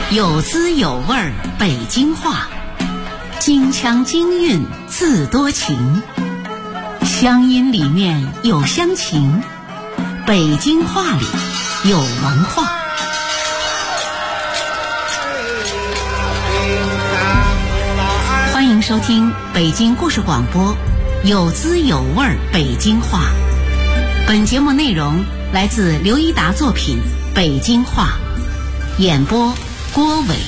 有滋有味儿北京话，京腔京韵字多情，乡音里面有乡情，北京话里有文化。欢迎收听北京故事广播有滋有味儿北京话。本节目内容来自刘一达作品《北京话》，演播郭伟。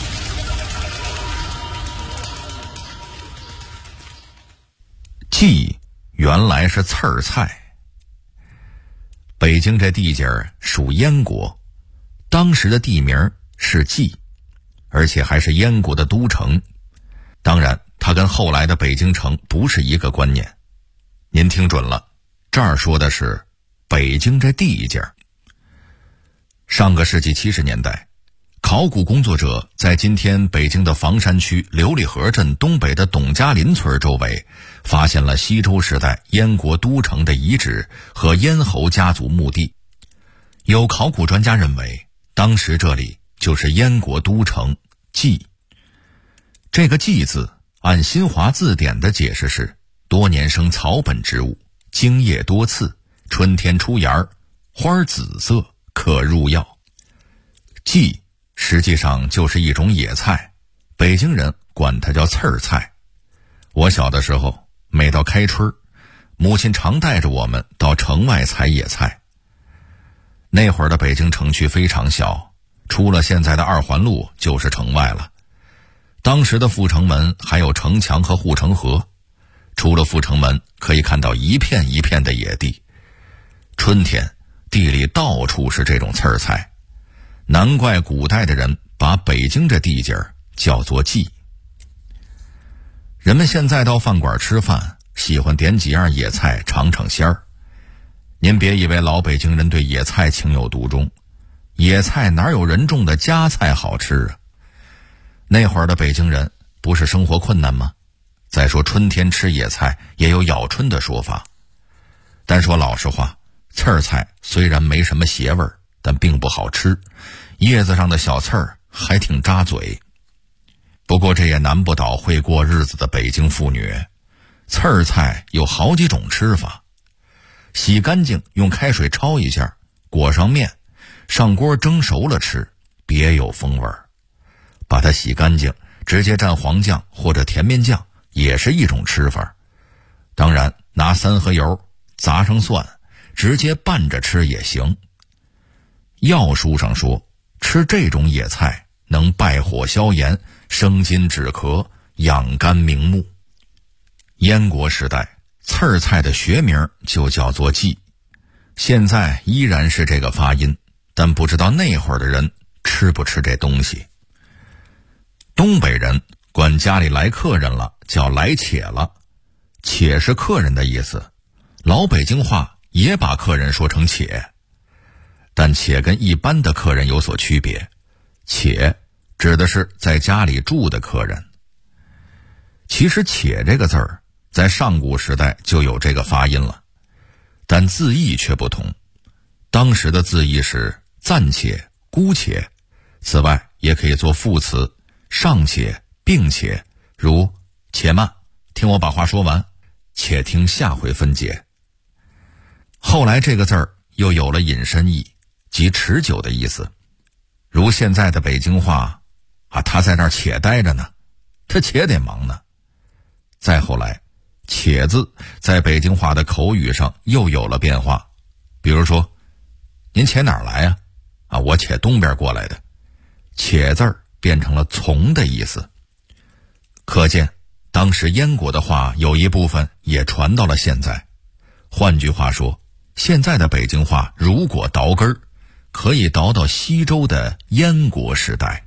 蓟原来是刺儿菜。北京这地界儿属燕国，当时的地名是蓟，而且还是燕国的都城。当然它跟后来的北京城不是一个观念。您听准了，这儿说的是北京这地界儿。上个世纪70年代，考古工作者在今天北京的房山区琉璃河镇东北的董家林村周围发现了西周时代燕国都城的遗址和燕侯家族墓地。有考古专家认为，当时这里就是燕国都城蓟。这个蓟字按新华字典的解释是多年生草本植物，茎叶多刺，春天出芽，花紫色，可入药。蓟实际上就是一种野菜，北京人管它叫刺儿菜。我小的时候，每到开春，母亲常带着我们到城外采野菜。那会儿的北京城区非常小，出了现在的2环路就是城外了。当时的阜成门还有城墙和护城河，出了阜成门可以看到一片一片的野地。春天地里到处是这种刺儿菜，难怪古代的人把北京这地界儿叫做蓟。人们现在到饭馆吃饭，喜欢点几样野菜尝尝鲜儿。您别以为老北京人对野菜情有独钟，野菜哪有人种的家菜好吃啊？那会儿的北京人不是生活困难吗？再说春天吃野菜也有咬春的说法。但说老实话，刺儿菜虽然没什么邪味儿，但并不好吃，叶子上的小刺儿还挺扎嘴。不过这也难不倒会过日子的北京妇女。刺儿菜有好几种吃法：洗干净用开水焯一下，裹上面，上锅蒸熟了吃，别有风味儿。把它洗干净，直接蘸黄酱或者甜面酱，也是一种吃法。当然拿3合油砸上蒜，直接拌着吃也行。药书上说，吃这种野菜能败火消炎，生津止咳，养肝明目。燕国时代，刺儿菜的学名就叫做蓟，现在依然是这个发音，但不知道那会儿的人吃不吃这东西。东北人管家里来客人了叫来且了，且是客人的意思，老北京话也把客人说成且，但且跟一般的客人有所区别，且指的是在家里住的客人。其实且这个字儿在上古时代就有这个发音了，但字义却不同。当时的字义是暂且、姑且，此外也可以做副词尚且、并且，如且慢，听我把话说完，且听下回分解。后来这个字儿又有了引申义，即持久的意思。如现在的北京话他在那儿且待着呢，他且得忙呢。再后来，且字在北京话的口语上又有了变化。比如说，您且哪儿来呀？我且东边过来的。且字儿变成了从的意思。可见当时燕国的话有一部分也传到了现在。换句话说，现在的北京话如果倒根儿，可以倒到西周的燕国时代。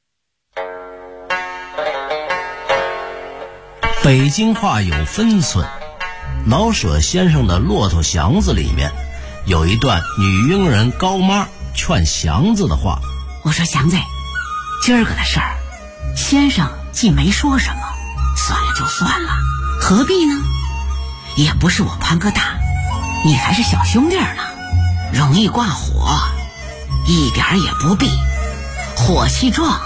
北京话有分寸，老舍先生的《骆驼祥子》里面有一段女佣人高妈劝祥子的话。 我说祥子，今儿个的事儿，先生既没说什么，算了就算了，何必呢？也不是我潘哥大，你还是小兄弟呢，容易挂火，一点也不必。火气壮，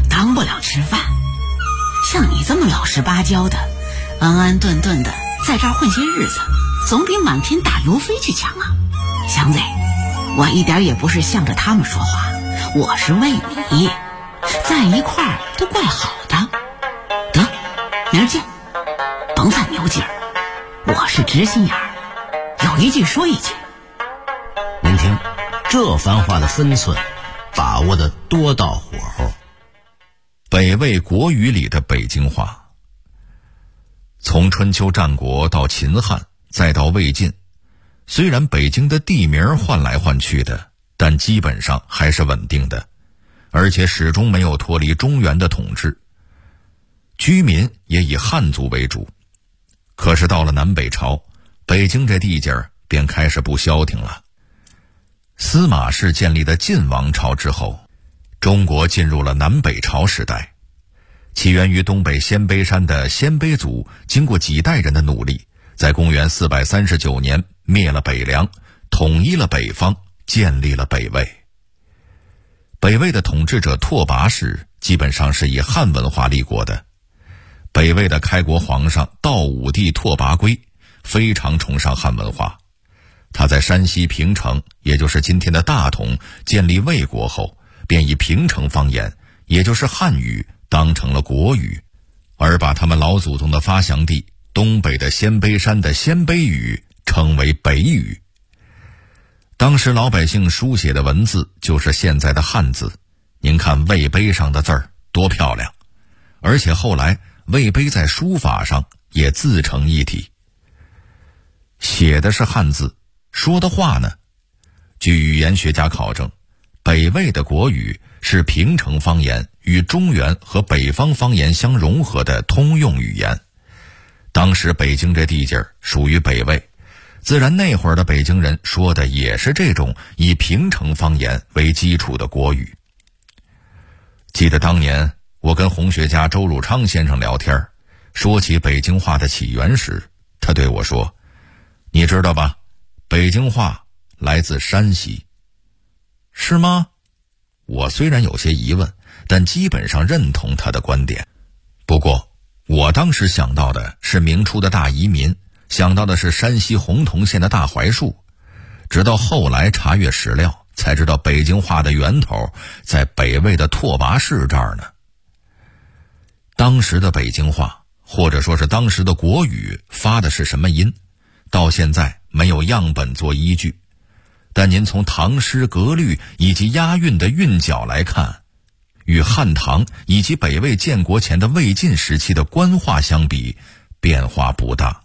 当不了吃饭。像你这么老实巴交的，安安顿顿的在这儿混些日子，总比满天打油飞去强啊。祥子，我一点也不是向着他们说话，我是为你，在一块儿都怪好的。得，明儿见，甭犯牛劲儿，我是直心眼儿，有一句说一句。 您听，这番话的分寸把握的多到火候。 北魏国语里的北京话，从春秋战国到秦汉再到魏晋，虽然北京的地名换来换去的，但基本上还是稳定的，而且始终没有脱离中原的统治，居民也以汉族为主。可是到了南北朝，北京这地界儿便开始不消停了。司马氏建立的晋王朝之后，中国进入了南北朝时代。起源于东北鲜卑山的鲜卑族，经过几代人的努力，在公元439年灭了北凉，统一了北方，建立了北魏。北魏的统治者拓跋氏基本上是以汉文化立国的。北魏的开国皇上道武帝拓跋圭非常崇尚汉文化，他在山西平城，也就是今天的大同，建立魏国后，便以平城方言，也就是汉语，当成了国语，而把他们老祖宗的发祥地东北的鲜卑山的鲜卑语称为北语。当时老百姓书写的文字就是现在的汉字，您看魏碑上的字儿多漂亮，而且后来魏碑在书法上也自成一体，写的是汉字，说的话呢？据语言学家考证，北魏的国语是平城方言与中原和北方方言相融合的通用语言。当时北京这地界儿属于北魏，自然那会儿的北京人说的也是这种以平城方言为基础的国语。记得当年我跟红学家周汝昌先生聊天，说起北京话的起源时，他对我说，你知道吧，北京话来自山西。是吗？我虽然有些疑问，但基本上认同他的观点。不过我当时想到的是明初的大移民，想到的是山西洪洞县的大槐树，直到后来查阅史料，才知道北京话的源头在北魏的拓跋氏这儿呢。当时的北京话，或者说是当时的国语，发的是什么音，到现在没有样本做依据。但您从唐诗格律以及押韵的韵脚来看，与汉唐以及北魏建国前的魏晋时期的官话相比，变化不大。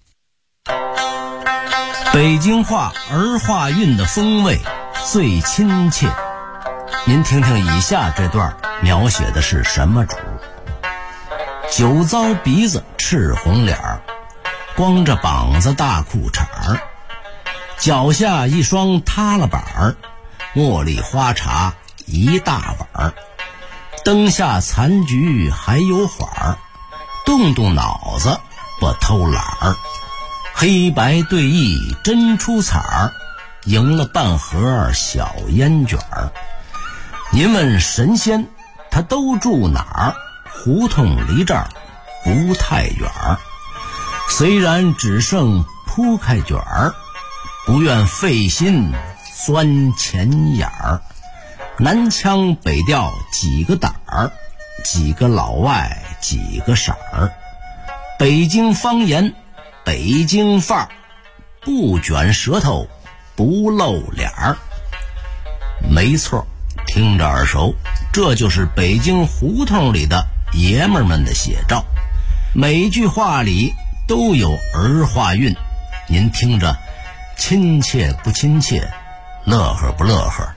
北京话儿化韵的风味最亲切。您听听以下这段描写的是什么主？酒糟鼻子赤红脸儿，光着膀子大裤衩儿，脚下一双塌了板儿，茉莉花茶一大碗儿，灯下残局还有缓儿，动动脑子不偷懒儿，黑白对弈真出彩儿，赢了半盒小烟卷儿。您问神仙他都住哪儿？胡同离这儿不太远儿，虽然只剩铺开卷儿，不愿费心钻钱眼儿。南腔北调几个胆儿，几个老外几个色儿。北京方言北京范儿，不卷舌头不露脸儿。没错，听着耳熟，这就是北京胡同里的爷们儿们的写照。每句话里都有儿化韵，您听着亲切不亲切，乐呵不乐呵？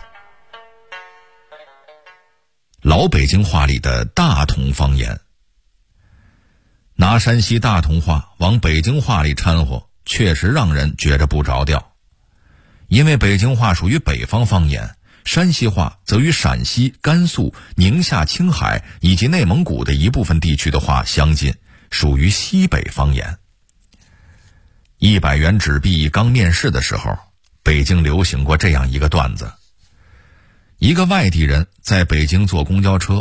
老北京话里的大同方言，拿山西大同话往北京话里掺和，确实让人觉着不着调。因为北京话属于北方方言，山西话则与陕西、甘肃、宁夏、青海以及内蒙古的一部分地区的话相近，属于西北方言。100元纸币刚面世的时候，北京流行过这样一个段子：一个外地人在北京坐公交车买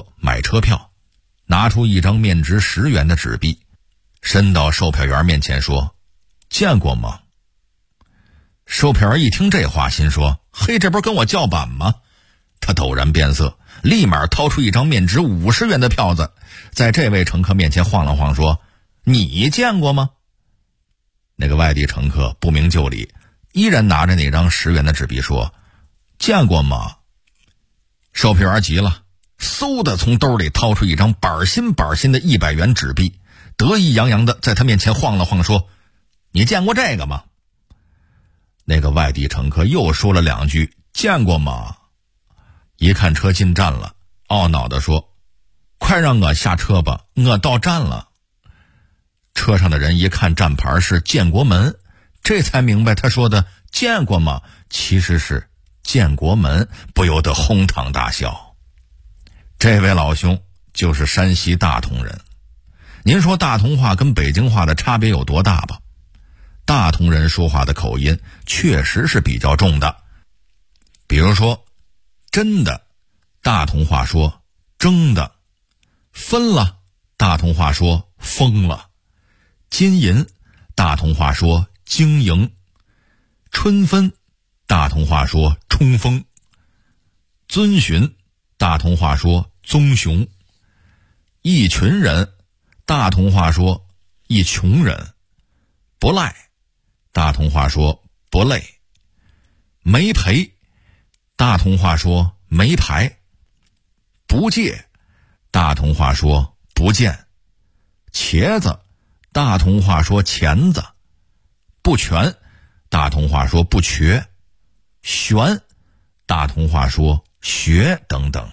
车票，拿出一张面值10元的纸币，伸到售票员面前说：“见过吗？”售票员一听这话，心说：“嘿，这不是跟我叫板吗？”他陡然变色，立马掏出一张面值50元的票子，在这位乘客面前晃了晃，说：“你见过吗？”那个外地乘客不明就里，依然拿着那张10元的纸币说：“见过吗？”售票员急了，嗖的从兜里掏出一张板新的100元纸币，得意洋洋的在他面前晃了晃，说：“你见过这个吗？”那个外地乘客又说了2句：“见过吗？”一看车进站了，懊恼地说：“快让我下车吧，我到站了。”车上的人一看站牌是建国门，这才明白他说的见过吗其实是建国门，不由得哄堂大笑。这位老兄就是山西大同人。您说大同话跟北京话的差别有多大吧？大同人说话的口音确实是比较重的。比如说真的，大同话说争的；分了，大同话说疯了；金银，大同话说经营；春分，大同话说冲锋；遵循，大同话说棕熊；一群人，大同话说一穷人；不赖，大同话说不累；没赔，大同话说没牌；不借，大同话说不见；茄子，大同话说钳子；不全，大同话说不瘸；悬，大同话说学等等。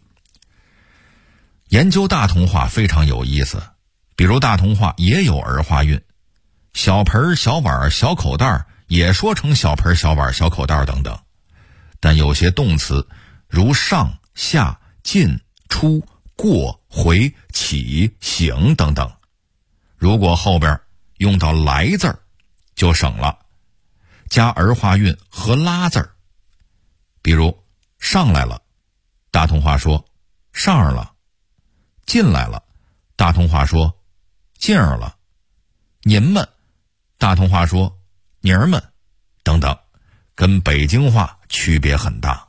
研究大同话非常有意思，比如大同话也有儿化韵，小盆、小碗、小口袋也说成小盆、小碗、小口袋等等。但有些动词如上、下、进、出、过、回、起、醒等等，如果后边用到来字儿就省了，加儿化韵和拉字儿。比如上来了，大同话说上儿了；进来了，大同话说进儿了；您们，大同话说妮儿们等等，跟北京话区别很大。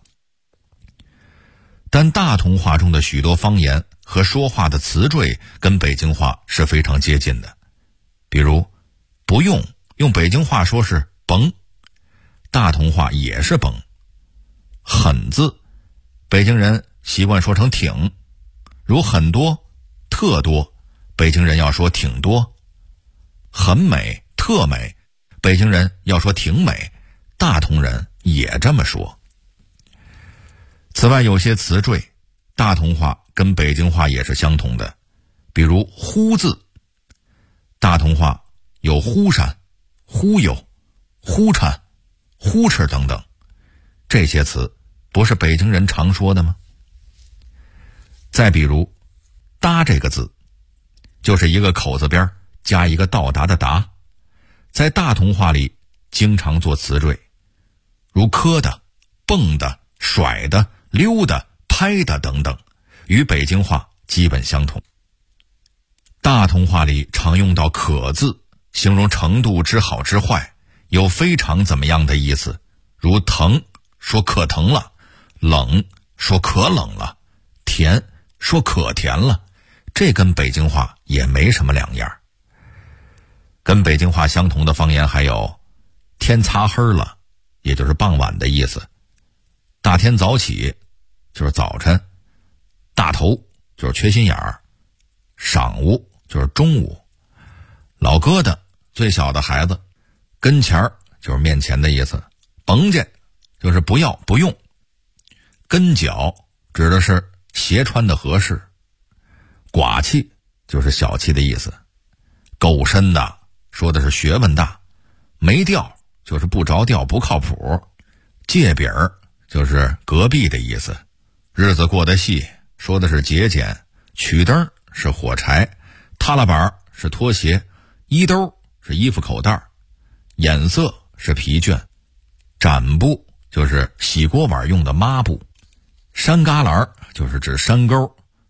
但大同话中的许多方言和说话的词缀跟北京话是非常接近的。比如不用，用北京话说是甭，大同话也是甭。很字，北京人习惯说成挺，如很多、特多，北京人要说挺多。很美、特美，北京人要说挺美，大同人也这么说。此外，有些词缀，大同话跟北京话也是相同的，比如忽字，大同话有忽闪、忽悠、忽颤、忽哧等等，这些词不是北京人常说的吗？再比如搭这个字，就是一个口字边加一个到达的达，在大同话里经常做词缀，如磕的、蹦的、甩的、溜的、拍的等等，与北京话基本相同。大同话里常用到可字，形容程度之好之坏，有非常怎么样的意思，如疼说可疼了，冷说可冷了，甜说可甜了，这跟北京话也没什么两样。跟北京话相同的方言还有天擦黑了，也就是傍晚的意思；大天早起就是早晨；大头就是缺心眼儿；晌午就是中午；老疙瘩最小的孩子；跟前儿就是面前的意思；甭介就是不要不用；跟脚指的是鞋穿的合适；寡气就是小气的意思；够深的说的是学问大；没调就是不着调不靠谱；借饼就是隔壁的意思；日子过得细说的是节俭；曲灯是火柴；踏拉板是拖鞋；衣兜是衣服口袋；眼色是疲倦；展布就是洗锅碗用的抹布；山旮旯就是指山沟；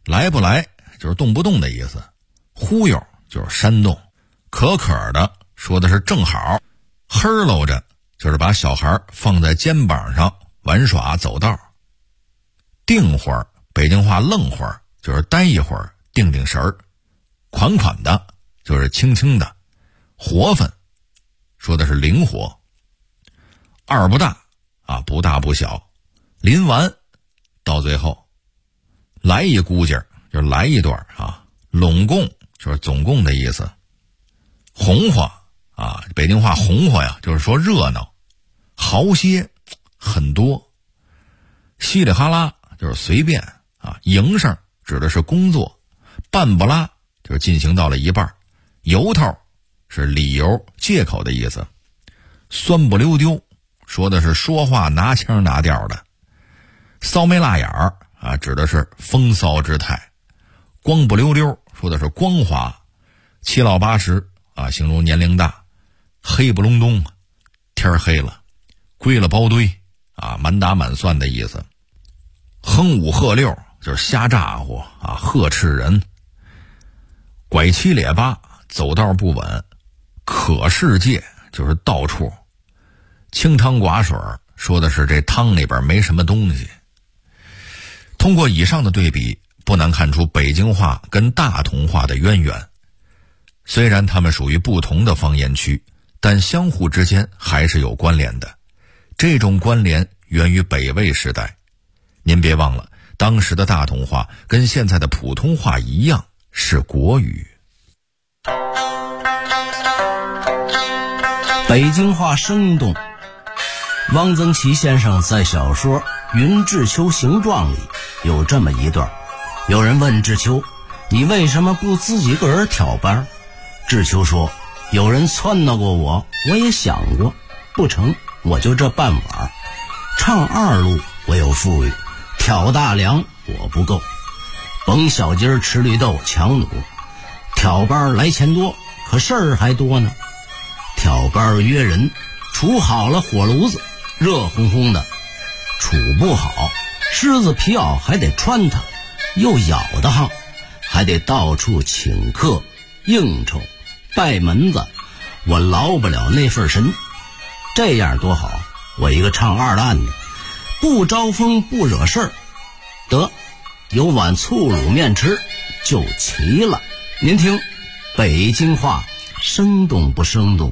来不来就是动不动的意思，忽悠就是煽动，可的说的是正好，呵喽着就是把小孩放在肩膀上玩耍走道，定会儿北京话愣会儿就是待一会儿定神儿，款的就是轻轻的，活分说的是灵活，二不大啊，不大不小，临完到最后来一估计就是来一段啊，拢共就是总共的意思，红花啊，北京话红花呀就是说热闹，豪些很多，稀里哈拉就是随便啊，营生指的是工作，半不拉就是进行到了一半，由头是理由借口的意思，酸不溜丢说的是说话拿腔拿调的，骚眉辣眼儿啊指的是风骚之态，光不溜溜说的是光滑，七老八十啊形容年龄大，黑不隆咚天黑了，归了包堆啊满打满算的意思，哼五喝六就是瞎咋呼啊呵斥人，拐七咧八走道不稳，可世界就是到处，清汤寡水说的是这汤里边没什么东西。通过以上的对比，不难看出北京话跟大同话的渊源。虽然它们属于不同的方言区，但相互之间还是有关联的。这种关联源于北魏时代。您别忘了，当时的大同话跟现在的普通话一样是国语。 北京话生动。汪曾祺先生在小说《云志秋行状》里有这么一段，有人问志秋，你为什么不自己个儿挑班？志秋说，有人撺掇过我，我也想过，不成，我就这半碗。唱二路我有富裕，挑大梁我不够，甭小鸡儿吃绿豆强弩，挑班来钱多，可事儿还多呢。挑班约人，处好了火炉子，热烘烘的，处不好，狮子皮袄还得穿它，又咬得慌，还得到处请客应酬拜门子，我劳不了那份神。这样多好，我一个唱二烂的，不招风不惹事儿，得有碗醋卤面吃就齐了。您听北京话生动不生动？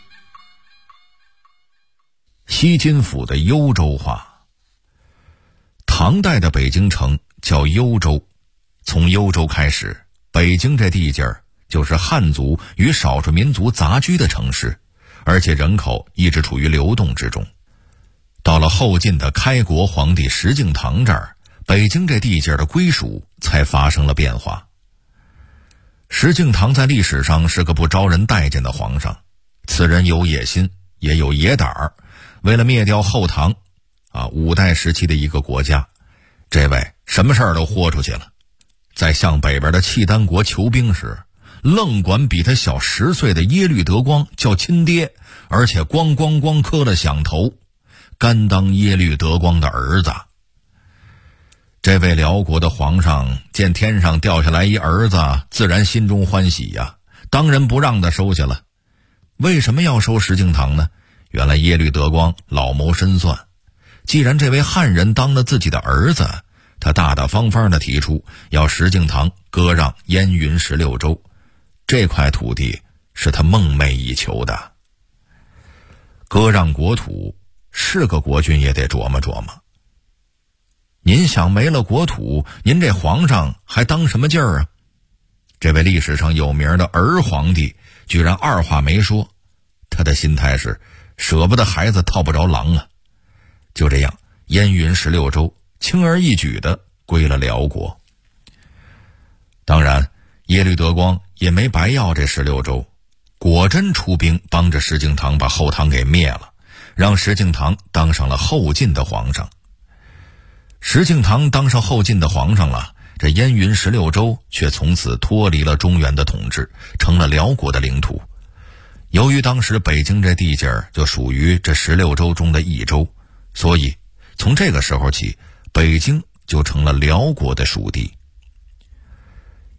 西津府的幽州话。唐代的北京城叫幽州，从幽州开始，北京这地界儿就是汉族与少数民族杂居的城市，而且人口一直处于流动之中。到了后晋的开国皇帝石敬瑭这儿，北京这地界的归属才发生了变化。石敬瑭在历史上是个不招人待见的皇上，此人有野心，也有野胆儿。为了灭掉后唐五代时期的一个国家，这位什么事儿都豁出去了。在向北边的契丹国求兵时，愣管比他小10岁的耶律德光叫亲爹，而且咣咣咣磕了响头，甘当耶律德光的儿子。这位辽国的皇上见天上掉下来一儿子，自然心中欢喜呀，当仁不让的收下了。为什么要收石敬瑭呢？原来耶律德光老谋深算，既然这位汉人当了自己的儿子，他大大方方地提出要石敬瑭割让燕云16州，这块土地是他梦寐以求的。割让国土，是个国君也得琢磨琢磨。您想没了国土，您这皇上还当什么劲儿啊？这位历史上有名的儿皇帝居然二话没说，他的心态是舍不得孩子套不着狼啊。就这样，燕云16州轻而易举地归了辽国。当然，耶律德光也没白要这16州，果真出兵帮着石敬瑭把后唐给灭了，让石敬瑭当上了后晋的皇上。石敬瑭当上后晋的皇上了，这燕云16州却从此脱离了中原的统治，成了辽国的领土。由于当时北京这地界儿就属于这16州中的一州，所以从这个时候起，北京就成了辽国的属地。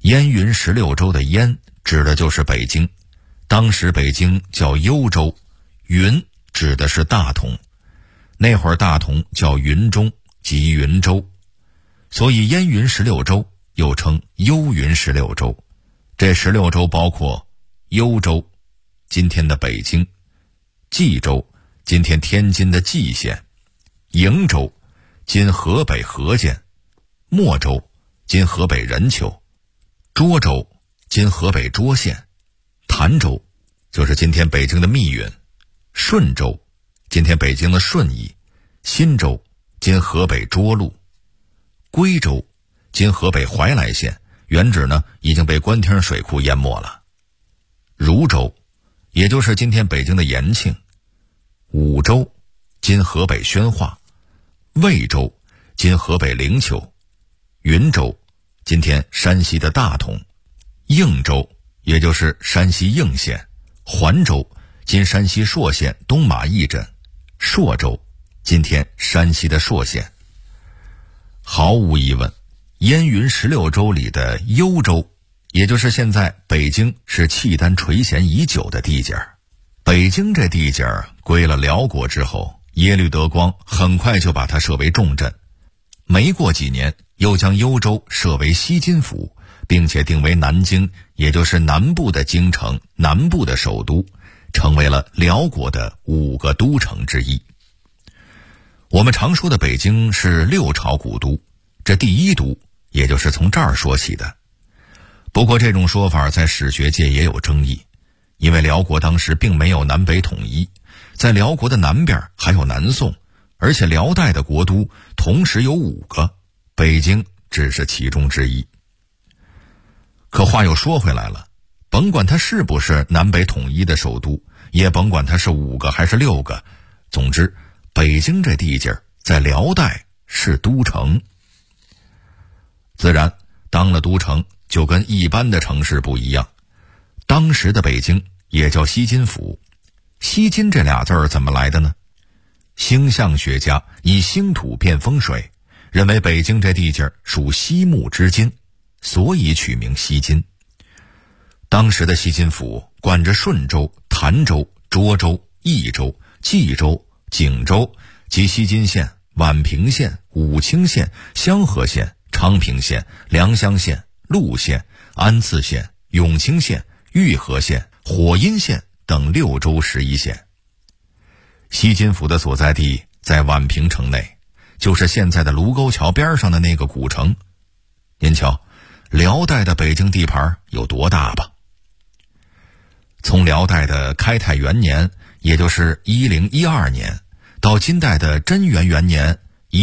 燕云16州的燕指的就是北京，当时北京叫幽州，云指的是大同，那会儿大同叫云中即云州，所以燕云16州又称幽云16州。这16州包括幽州，今天的北京；冀州，今天天津的蓟县；瀛州，今河北河间；莫州，今河北任丘；涿州，今河北涿县；潭州，就是今天北京的密云；顺州，今天北京的顺义；忻州，今河北涿鹿；归州，今河北怀来县，原址呢已经被官厅水库淹没了；汝州，也就是今天北京的延庆；武州，今河北宣化；魏州，今河北灵丘；云州，今天山西的大同；应州，也就是山西应县；环州，今山西朔县东马驿镇；朔州，今天山西的朔县。毫无疑问，燕云16州里的幽州，也就是现在北京，是契丹垂涎已久的地界儿。北京这地界儿归了辽国之后，耶律德光很快就把它设为重镇，没过几年又将幽州设为西津府，并且定为南京，也就是南部的京城，南部的首都，成为了辽国的5个都城之一。我们常说的北京是6朝古都，这第1都也就是从这儿说起的。不过这种说法在史学界也有争议，因为辽国当时并没有南北统一，在辽国的南边还有南宋，而且辽代的国都同时有5个，北京只是其中之一。可话又说回来了，甭管它是不是南北统一的首都，也甭管它是5个还是6个，总之北京这地界在辽代是都城。自然当了都城就跟一般的城市不一样，当时的北京也叫西津府。西津这俩字儿怎么来的呢？星象学家以星土辨风水，认为北京这地界属西木之金，所以取名西津。当时的西津府管着顺州、潭州、涿州、益州、冀州、景州及西津县、宛平县、武清县、香河县、昌平县、良乡县、陆县、安次县、永清县、玉河县、火阴县等6州11县。西津府的所在地在宛平城内，就是现在的卢沟桥边上的那个古城。您瞧，辽代的北京地盘有多大吧？从辽代的开泰元年，也就是1012年，到金代的贞元元年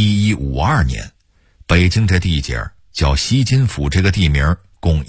1152年，北京这地界叫西津府这个地名共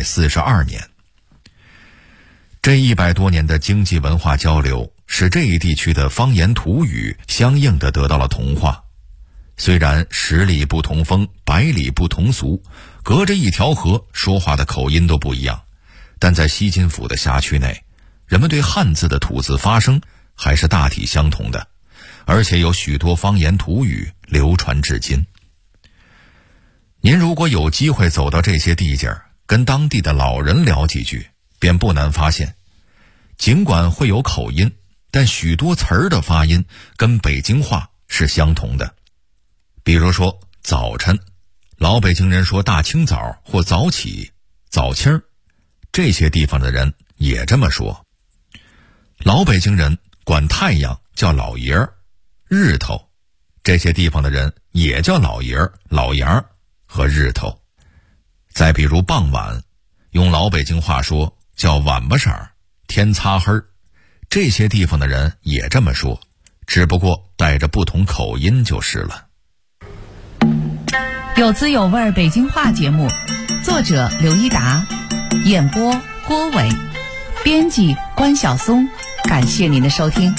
142年。这100多年的经济文化交流，使这一地区的方言土语相应的得到了同化。虽然10里不同风，100里不同俗，隔着一条河，说话的口音都不一样，但在西津府的辖区内，人们对汉字的吐字发声还是大体相同的，而且有许多方言土语流传至今。您如果有机会走到这些地界，跟当地的老人聊几句，便不难发现，尽管会有口音，但许多词儿的发音跟北京话是相同的。比如说早晨，老北京人说大清早或早起、早清儿，这些地方的人也这么说。老北京人管太阳叫老爷儿、日头，这些地方的人也叫老爷儿、老杨儿和日头。再比如傍晚，用老北京话说叫晚巴晌、天擦黑儿，这些地方的人也这么说，只不过带着不同口音就是了。 有滋有味北京话节目，作者刘一达，演播郭伟，编辑关晓松，感谢您的收听。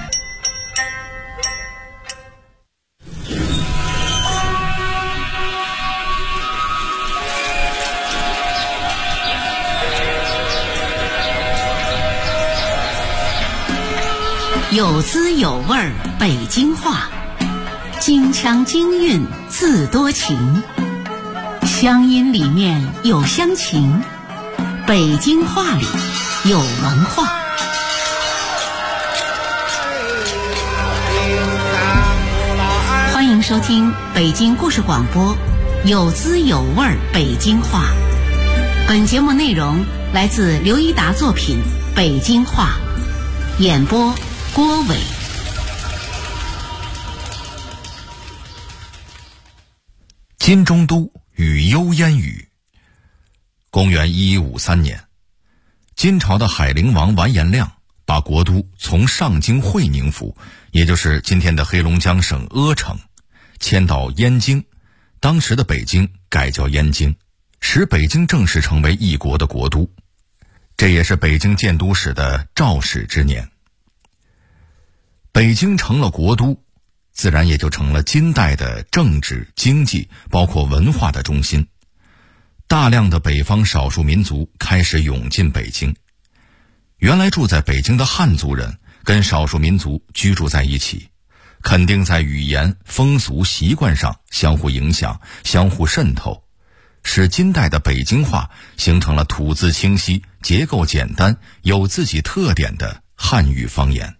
有滋有味北京话，京腔京韵自多情。 乡音里面有乡情，北京话里有文化。欢迎收听北京故事广播，有滋有味北京话。本节目内容来自刘一达作品《北京话》，演播郭伟。 金中都与幽烟雨。公元1153年，金朝的海陵王完颜亮把国都从上京会宁府，也就是今天的黑龙江省阿城，迁到燕京，当时的北京改叫燕京，使北京正式成为一国的国都。这也是北京建都史的肇始之年。北京成了国都，自然也就成了金代的政治、经济包括文化的中心。大量的北方少数民族开始涌进北京。原来住在北京的汉族人跟少数民族居住在一起，肯定在语言、风俗、习惯上相互影响、相互渗透，使金代的北京话形成了吐字清晰、结构简单、有自己特点的汉语方言。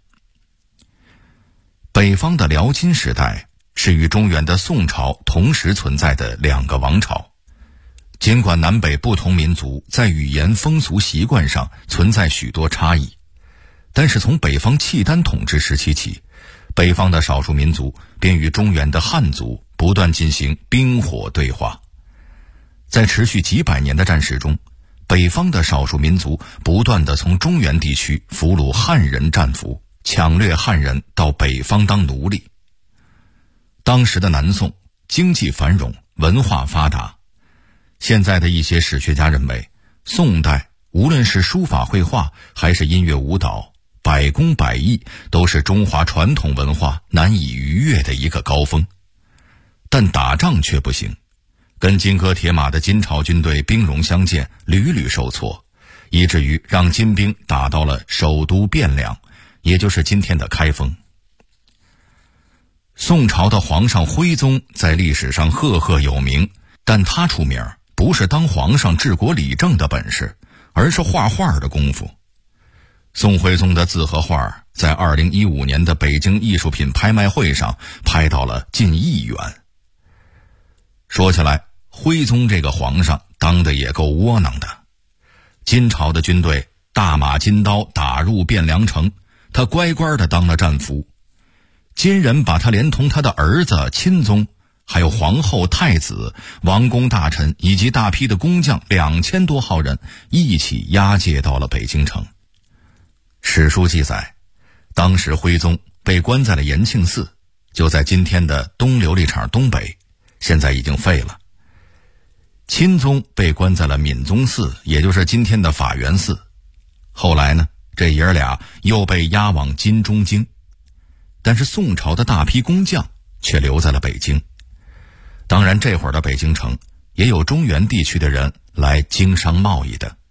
北方的辽金时代是与中原的宋朝同时存在的两个王朝。尽管南北不同民族在语言、风俗、习惯上存在许多差异，但是从北方契丹统治时期起，北方的少数民族便与中原的汉族不断进行冰火对话。在持续几百年的战事中，北方的少数民族不断地从中原地区俘虏汉人战俘，抢掠汉人到北方当奴隶。当时的南宋经济繁荣，文化发达。现在的一些史学家认为，宋代无论是书法绘画还是音乐舞蹈，百工百艺都是中华传统文化难以逾越的一个高峰。但打仗却不行，跟金戈铁马的金朝军队兵戎相见，屡屡受挫，以至于让金兵打到了首都汴梁，也就是今天的开封。宋朝的皇上徽宗在历史上赫赫有名，但他出名不是当皇上治国理政的本事，而是画画的功夫。宋徽宗的字和画在2015年的北京艺术品拍卖会上拍到了近1亿元。说起来，徽宗这个皇上当得也够窝囊的。金朝的军队大马金刀打入汴梁城，他乖乖地当了战俘。金人把他连同他的儿子、亲宗，还有皇后、太子、王公大臣以及大批的工匠2000多号人一起押解到了北京城。史书记载，当时徽宗被关在了延庆寺，就在今天的东琉璃厂东北，现在已经废了。钦宗被关在了敏宗寺，也就是今天的法源寺。后来呢，这爷儿俩又被押往金中京。但是宋朝的大批工匠却留在了北京。当然这会儿的北京城也有中原地区的人来经商贸易的。